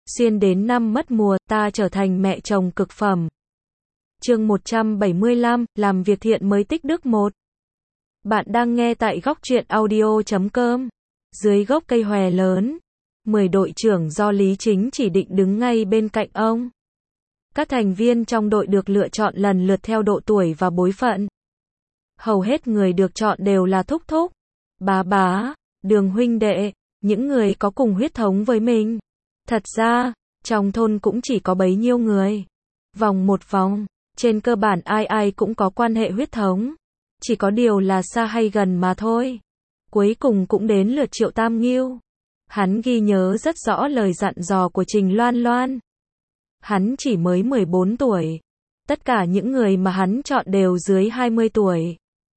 Xuyên đến năm mất mùa, ta trở thành mẹ chồng cực phẩm. Chương 175, làm việc thiện mới tích đức 1. Bạn đang nghe tại góc truyện audio.com. Dưới gốc cây hòe lớn, 10 đội trưởng do Lý Chính chỉ định đứng ngay bên cạnh ông. Các thành viên trong đội được lựa chọn lần lượt theo độ tuổi và bối phận. Hầu hết người được chọn đều là thúc thúc, bá, Đường huynh đệ, những người có cùng huyết thống với mình. Thật ra, trong thôn cũng chỉ có bấy nhiêu người. Vòng một vòng, trên cơ bản ai cũng có quan hệ huyết thống. Chỉ có điều là xa hay gần mà thôi. Cuối cùng cũng đến lượt Triệu Tam Ngưu. Hắn ghi nhớ rất rõ lời dặn dò của Trình Loan Loan. Hắn chỉ mới 14 tuổi. Tất cả những người mà hắn chọn đều dưới 20 tuổi.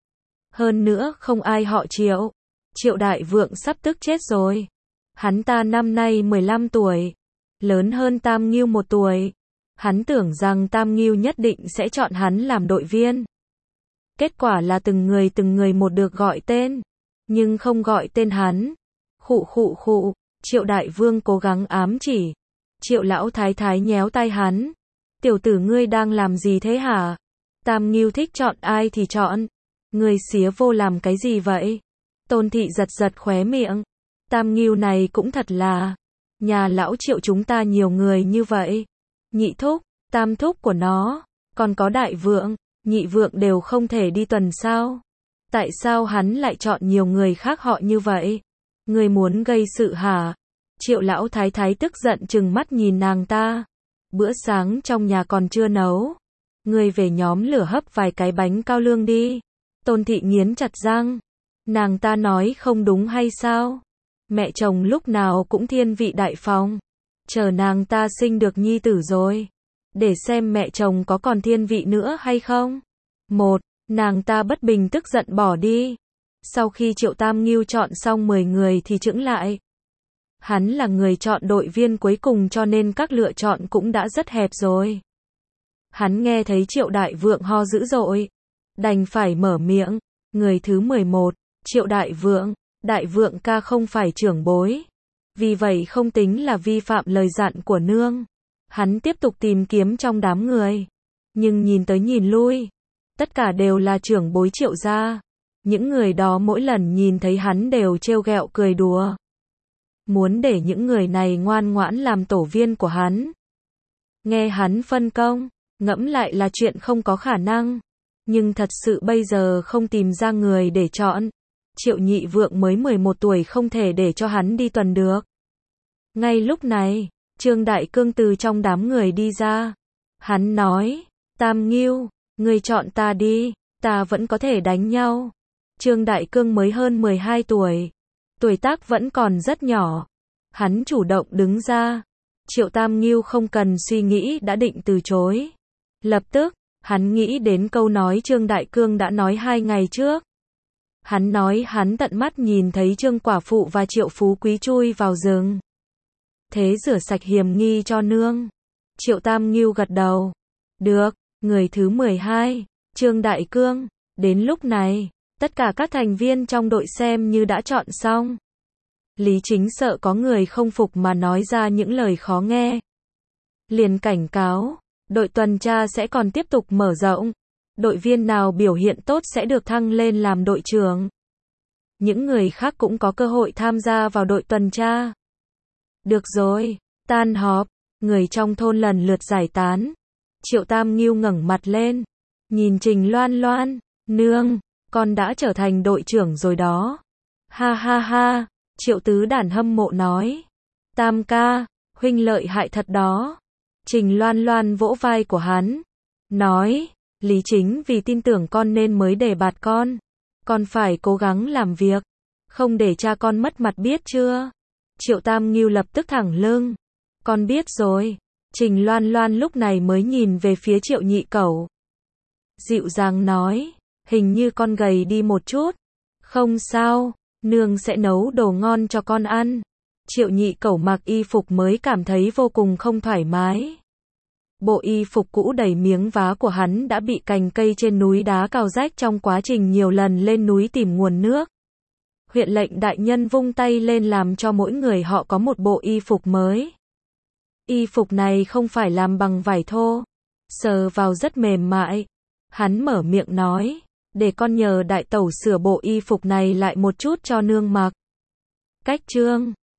Hơn nữa không ai họ Triệu. Triệu Đại Vượng sắp tức chết rồi. Hắn ta năm nay 15 tuổi. Lớn hơn Tam Ngưu 1 tuổi. Hắn tưởng rằng Tam Ngưu nhất định sẽ chọn hắn làm đội viên. Kết quả là từng người một được gọi tên. Nhưng không gọi tên hắn. Khụ. Triệu Đại Vương cố gắng ám chỉ. Triệu Lão Thái Thái nhéo tay hắn. Tiểu tử ngươi đang làm gì thế hả? Tam Ngưu thích chọn ai thì chọn. Ngươi xía vô làm cái gì vậy? Tôn Thị giật khóe miệng. Tam Ngưu này cũng thật là. Nhà lão Triệu chúng ta nhiều người như vậy. Nhị thúc, tam thúc của nó. Còn có Đại Vượng, Nhị Vượng đều không thể đi tuần sao? Tại sao hắn lại chọn nhiều người khác họ như vậy? Ngươi muốn gây sự hả? Triệu Lão Thái Thái tức giận trừng mắt nhìn nàng ta. Bữa sáng trong nhà còn chưa nấu. Ngươi về nhóm lửa hấp vài cái bánh cao lương đi. Tôn Thị nghiến chặt răng. Nàng ta nói không đúng hay sao? Mẹ chồng lúc nào cũng thiên vị đại phong. Chờ nàng ta sinh được nhi tử rồi. Để xem mẹ chồng có còn thiên vị nữa hay không. Nàng ta bất bình tức giận bỏ đi. Sau khi Triệu Tam Ngưu chọn xong 10 người thì chững lại. Hắn là người chọn đội viên cuối cùng cho nên các lựa chọn cũng đã rất hẹp rồi. Hắn nghe thấy Triệu Đại Vượng ho dữ dội. Đành phải mở miệng. Người thứ 11, Triệu Đại Vượng. Đại Vượng ca không phải trưởng bối. Vì vậy không tính là vi phạm lời dặn của nương. Hắn tiếp tục tìm kiếm trong đám người. Nhưng nhìn tới nhìn lui. Tất cả đều là trưởng bối Triệu gia. Những người đó mỗi lần nhìn thấy hắn đều trêu ghẹo cười đùa. Muốn để những người này ngoan ngoãn làm tổ viên của hắn. Nghe hắn phân công, ngẫm lại là chuyện không có khả năng. Nhưng thật sự bây giờ không tìm ra người để chọn. Triệu Nhị Vượng mới 11 tuổi không thể để cho hắn đi tuần được. Ngay lúc này, Trương Đại Cương từ trong đám người đi ra. Hắn nói, Tam Ngưu, ngươi chọn ta đi, ta vẫn có thể đánh nhau. Trương Đại Cương mới hơn 12 tuổi. Tuổi tác vẫn còn rất nhỏ. Hắn chủ động đứng ra. Triệu Tam Ngưu không cần suy nghĩ đã định từ chối. Lập tức, hắn nghĩ đến câu nói Trương Đại Cương đã nói 2 ngày trước. Hắn nói hắn tận mắt nhìn thấy Trương Quả Phụ và Triệu Phú Quý chui vào rừng. Thế rửa sạch hiểm nghi cho nương. Triệu Tam Ngưu gật đầu. Được, người thứ 12, Trương Đại Cương. Đến lúc này, tất cả các thành viên trong đội xem như đã chọn xong. Lý Chính sợ có người không phục mà nói ra những lời khó nghe. Liền cảnh cáo, đội tuần tra sẽ còn tiếp tục mở rộng. Đội viên nào biểu hiện tốt sẽ được thăng lên làm đội trưởng. Những người khác cũng có cơ hội tham gia vào đội tuần tra. Được rồi, tan họp, người trong thôn lần lượt giải tán. Triệu Tam Ngưu ngẩng mặt lên, nhìn Trình Loan Loan, nương, con đã trở thành đội trưởng rồi đó. Ha, Triệu Tứ Đản hâm mộ nói. Tam ca, huynh lợi hại thật đó. Trình Loan Loan vỗ vai của hắn, nói, Lý Chính vì tin tưởng con nên mới đề bạt con. Con phải cố gắng làm việc, không để cha con mất mặt biết chưa? Triệu Tam Ngưu lập tức thẳng lưng. Con biết rồi. Trình Loan Loan lúc này mới nhìn về phía Triệu Nhị Cẩu. Dịu dàng nói, hình như con gầy đi một chút. Không sao, nương sẽ nấu đồ ngon cho con ăn. Triệu Nhị Cẩu mặc y phục mới cảm thấy vô cùng không thoải mái. Bộ y phục cũ đầy miếng vá của hắn đã bị cành cây trên núi đá cào rách trong quá trình nhiều lần lên núi tìm nguồn nước. Huyện lệnh đại nhân vung tay lên làm cho mỗi người họ có một bộ y phục mới. Y phục này không phải làm bằng vải thô, sờ vào rất mềm mại. Hắn mở miệng nói, để con nhờ đại tẩu sửa bộ y phục này lại một chút cho nương mặc. Cách chương